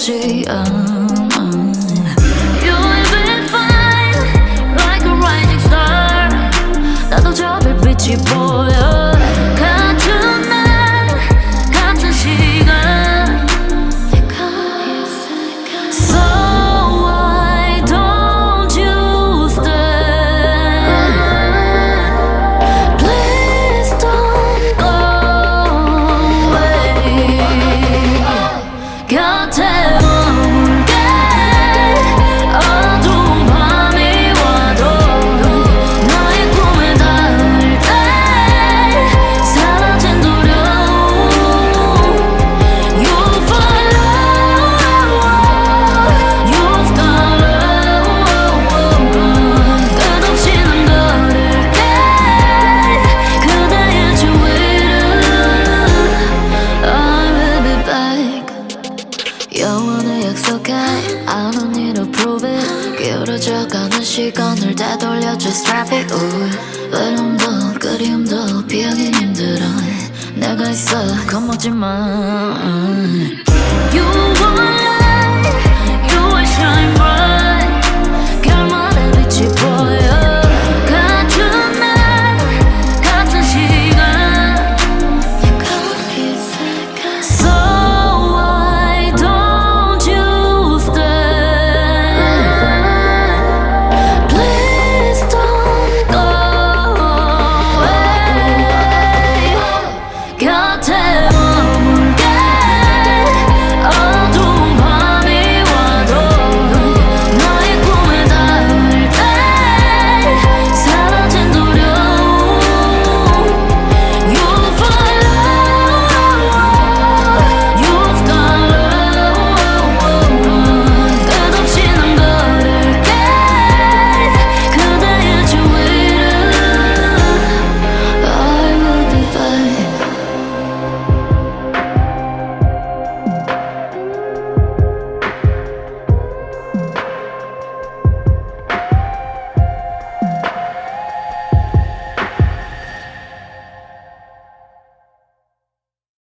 없지. You will be fine like a rising star. 나도 저 별빛이 보여. 같은 날 같은 시간. So why don't you stay? Please don't go away. 곁에 머물게. 어두운 밤이 와도 너의 꿈에 닿을 때 사라진 두려움. You'll follow, you've got love. 끝없이 난 걸을게 그대의 주위를. I will be back. 영원히 약속해 I don't need to prove it. 기울어져가는 시간을 되돌려 just stop it. 외로움도 그리움도 피하긴 힘들어. 내가 있어 겁먹지 마. You will light, you will shine bright.